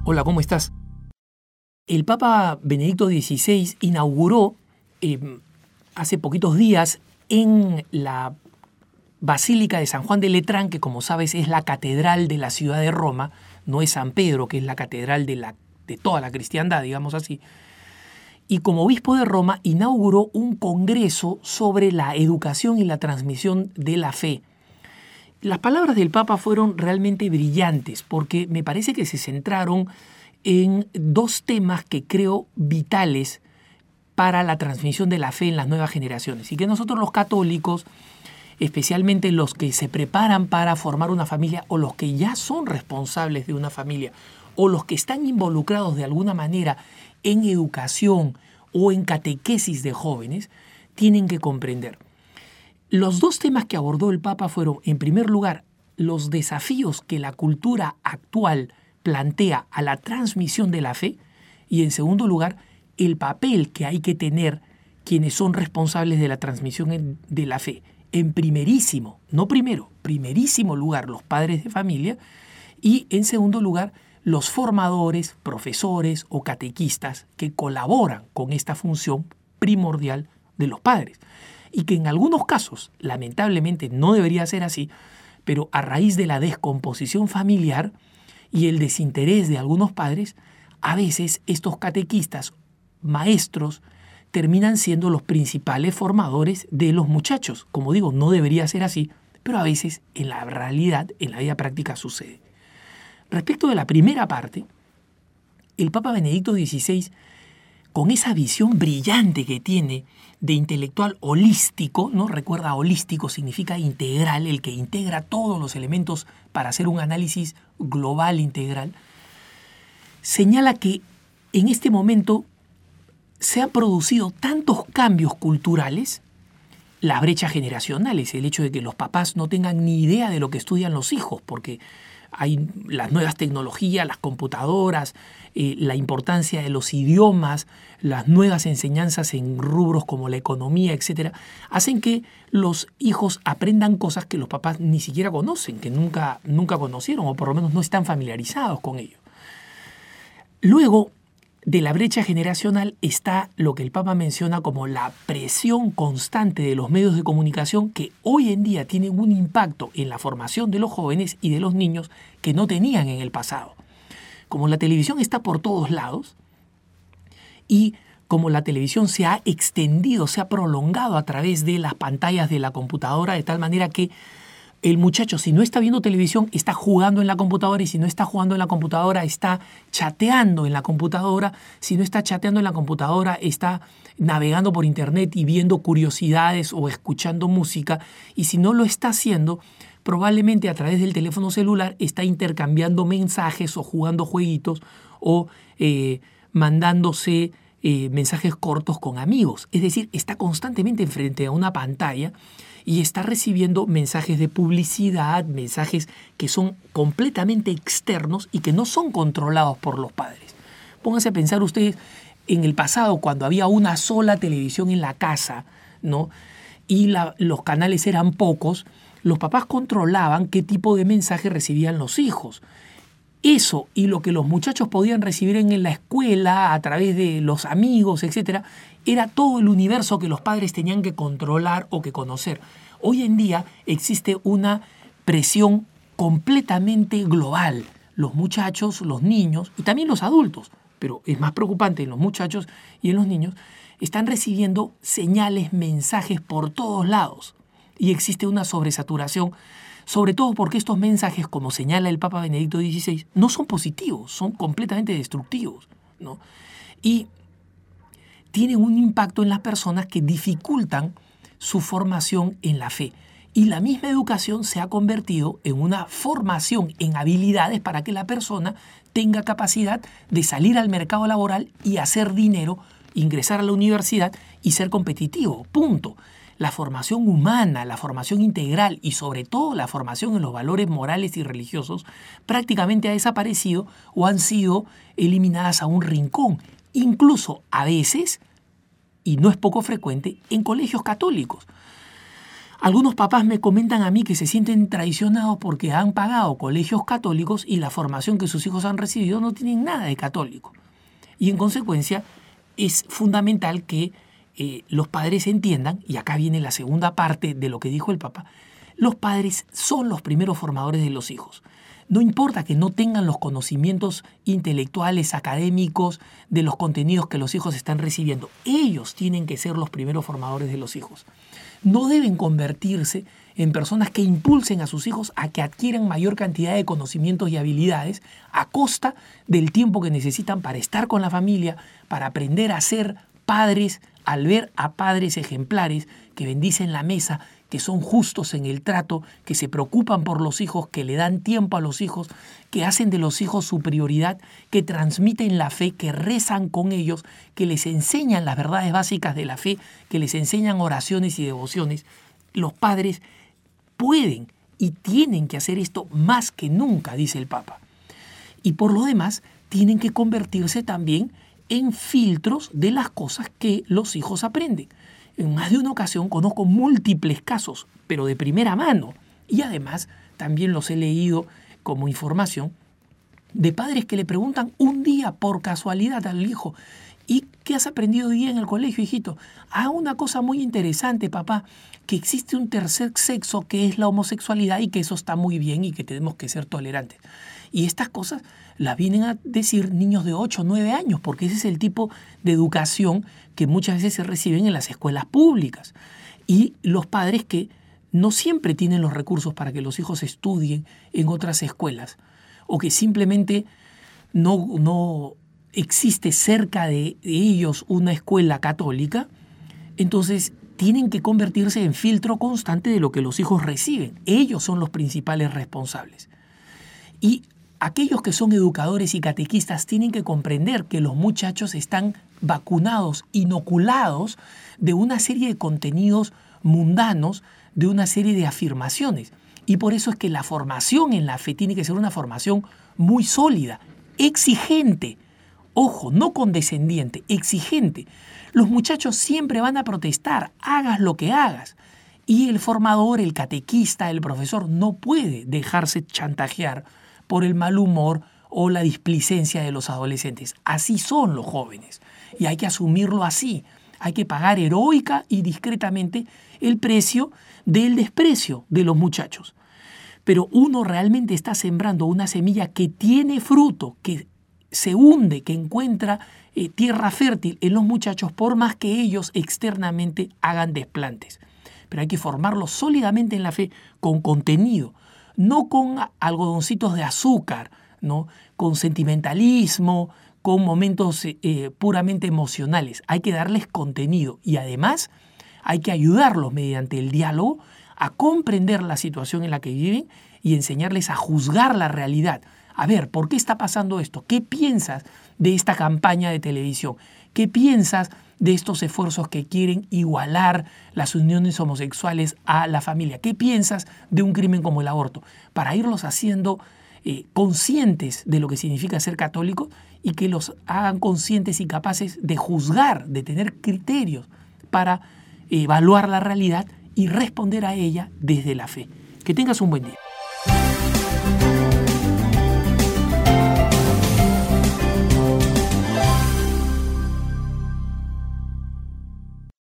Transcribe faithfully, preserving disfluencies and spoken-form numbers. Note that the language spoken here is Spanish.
Hola, ¿cómo estás? El Papa Benedicto dieciséis inauguró eh, hace poquitos días en la Basílica de San Juan de Letrán, que como sabes es la catedral de la ciudad de Roma, no es San Pedro, que es la catedral de, la, de toda la cristiandad, digamos así. Y como obispo de Roma inauguró un congreso sobre la educación y la transmisión de la fe. Las palabras del Papa fueron realmente brillantes porque me parece que se centraron en dos temas que creo vitales para la transmisión de la fe en las nuevas generaciones y que nosotros los católicos, especialmente los que se preparan para formar una familia o los que ya son responsables de una familia o los que están involucrados de alguna manera en educación o en catequesis de jóvenes, tienen que comprender. Los dos temas que abordó el Papa fueron, en primer lugar, los desafíos que la cultura actual plantea a la transmisión de la fe y, en segundo lugar, el papel que hay que tener quienes son responsables de la transmisión de la fe. En primerísimo, no primero, primerísimo lugar los padres de familia y, en segundo lugar, los formadores, profesores o catequistas que colaboran con esta función primordial de los padres. Y que en algunos casos, lamentablemente no debería ser así, pero a raíz de la descomposición familiar y el desinterés de algunos padres, a veces estos catequistas, maestros, terminan siendo los principales formadores de los muchachos. Como digo, no debería ser así, pero a veces en la realidad, en la vida práctica sucede. Respecto de la primera parte, el Papa Benedicto dieciséis, con esa visión brillante que tiene de intelectual holístico, ¿no? Recuerda, holístico significa integral, el que integra todos los elementos para hacer un análisis global integral, señala que en este momento se han producido tantos cambios culturales, las brechas generacionales, el hecho de que los papás no tengan ni idea de lo que estudian los hijos, porque hay las nuevas tecnologías, las computadoras, eh, la importancia de los idiomas, las nuevas enseñanzas en rubros como la economía, etcétera, hacen que los hijos aprendan cosas que los papás ni siquiera conocen, que nunca, nunca conocieron o por lo menos no están familiarizados con ello. Luego de la brecha generacional está lo que el Papa menciona como la presión constante de los medios de comunicación que hoy en día tienen un impacto en la formación de los jóvenes y de los niños que no tenían en el pasado. Como la televisión está por todos lados y como la televisión se ha extendido, se ha prolongado a través de las pantallas de la computadora de tal manera que el muchacho, si no está viendo televisión, está jugando en la computadora y si no está jugando en la computadora, está chateando en la computadora. Si no está chateando en la computadora, está navegando por internet y viendo curiosidades o escuchando música. Y si no lo está haciendo, probablemente a través del teléfono celular está intercambiando mensajes o jugando jueguitos o eh, mandándose eh, mensajes cortos con amigos. Es decir, está constantemente frente a una pantalla y está recibiendo mensajes de publicidad, mensajes que son completamente externos y que no son controlados por los padres. Pónganse a pensar ustedes en el pasado, cuando había una sola televisión en la casa, ¿no? Y la, los canales eran pocos, los papás controlaban qué tipo de mensaje recibían los hijos. Eso y lo que los muchachos podían recibir en la escuela, a través de los amigos, etcétera, era todo el universo que los padres tenían que controlar o que conocer. Hoy en día existe una presión completamente global. Los muchachos, los niños y también los adultos, pero es más preocupante en los muchachos y en los niños, están recibiendo señales, mensajes por todos lados. Y existe una sobresaturación, sobre todo porque estos mensajes, como señala el Papa Benedicto dieciséis, no son positivos, son completamente destructivos, ¿no? Y tienen un impacto en las personas que dificultan su formación en la fe. Y la misma educación se ha convertido en una formación en habilidades para que la persona tenga capacidad de salir al mercado laboral y hacer dinero, ingresar a la universidad y ser competitivo. Punto. La formación humana, la formación integral y sobre todo la formación en los valores morales y religiosos prácticamente ha desaparecido o han sido eliminadas a un rincón. Incluso a veces, y no es poco frecuente, en colegios católicos. Algunos papás me comentan a mí que se sienten traicionados porque han pagado colegios católicos y la formación que sus hijos han recibido no tienen nada de católico. Y en consecuencia es fundamental que eh, los padres entiendan, y acá viene la segunda parte de lo que dijo el Papa, los padres son los primeros formadores de los hijos. No importa que no tengan los conocimientos intelectuales, académicos, de los contenidos que los hijos están recibiendo. Ellos tienen que ser los primeros formadores de los hijos. No deben convertirse en personas que impulsen a sus hijos a que adquieran mayor cantidad de conocimientos y habilidades a costa del tiempo que necesitan para estar con la familia, para aprender a ser padres, al ver a padres ejemplares que bendicen la mesa, que son justos en el trato, que se preocupan por los hijos, que le dan tiempo a los hijos, que hacen de los hijos su prioridad, que transmiten la fe, que rezan con ellos, que les enseñan las verdades básicas de la fe, que les enseñan oraciones y devociones. Los padres pueden y tienen que hacer esto más que nunca, dice el Papa. Y por lo demás, tienen que convertirse también en filtros de las cosas que los hijos aprenden. En más de una ocasión conozco múltiples casos, pero de primera mano, y además también los he leído como información, de padres que le preguntan un día por casualidad al hijo: ¿y qué has aprendido hoy día en el colegio, hijito? Ah, una cosa muy interesante, papá, que existe un tercer sexo que es la homosexualidad y que eso está muy bien y que tenemos que ser tolerantes. Y estas cosas las vienen a decir niños de ocho o nueve años, porque ese es el tipo de educación que muchas veces se reciben en las escuelas públicas. Y los padres que no siempre tienen los recursos para que los hijos estudien en otras escuelas, o que simplemente no, no existe cerca de ellos una escuela católica, entonces tienen que convertirse en filtro constante de lo que los hijos reciben. Ellos son los principales responsables. Y aquellos que son educadores y catequistas tienen que comprender que los muchachos están vacunados, inoculados de una serie de contenidos mundanos, de una serie de afirmaciones. Y por eso es que la formación en la fe tiene que ser una formación muy sólida, exigente. Ojo, no condescendiente, exigente. Los muchachos siempre van a protestar, hagas lo que hagas. Y el formador, el catequista, el profesor no puede dejarse chantajear por el mal humor o la displicencia de los adolescentes. Así son los jóvenes y hay que asumirlo así. Hay que pagar heroica y discretamente el precio del desprecio de los muchachos. Pero uno realmente está sembrando una semilla que tiene fruto, que se hunde, que encuentra eh, tierra fértil en los muchachos, por más que ellos externamente hagan desplantes. Pero hay que formarlos sólidamente en la fe con contenido, no con algodoncitos de azúcar, ¿no? Con sentimentalismo, con momentos eh, puramente emocionales. Hay que darles contenido y además hay que ayudarlos mediante el diálogo a comprender la situación en la que viven y enseñarles a juzgar la realidad. A ver, ¿por qué está pasando esto? ¿Qué piensas de esta campaña de televisión? ¿Qué piensas de estos esfuerzos que quieren igualar las uniones homosexuales a la familia? ¿Qué piensas de un crimen como el aborto? Para irlos haciendo eh, conscientes de lo que significa ser católicos y que los hagan conscientes y capaces de juzgar, de tener criterios para evaluar la realidad y responder a ella desde la fe. Que tengas un buen día.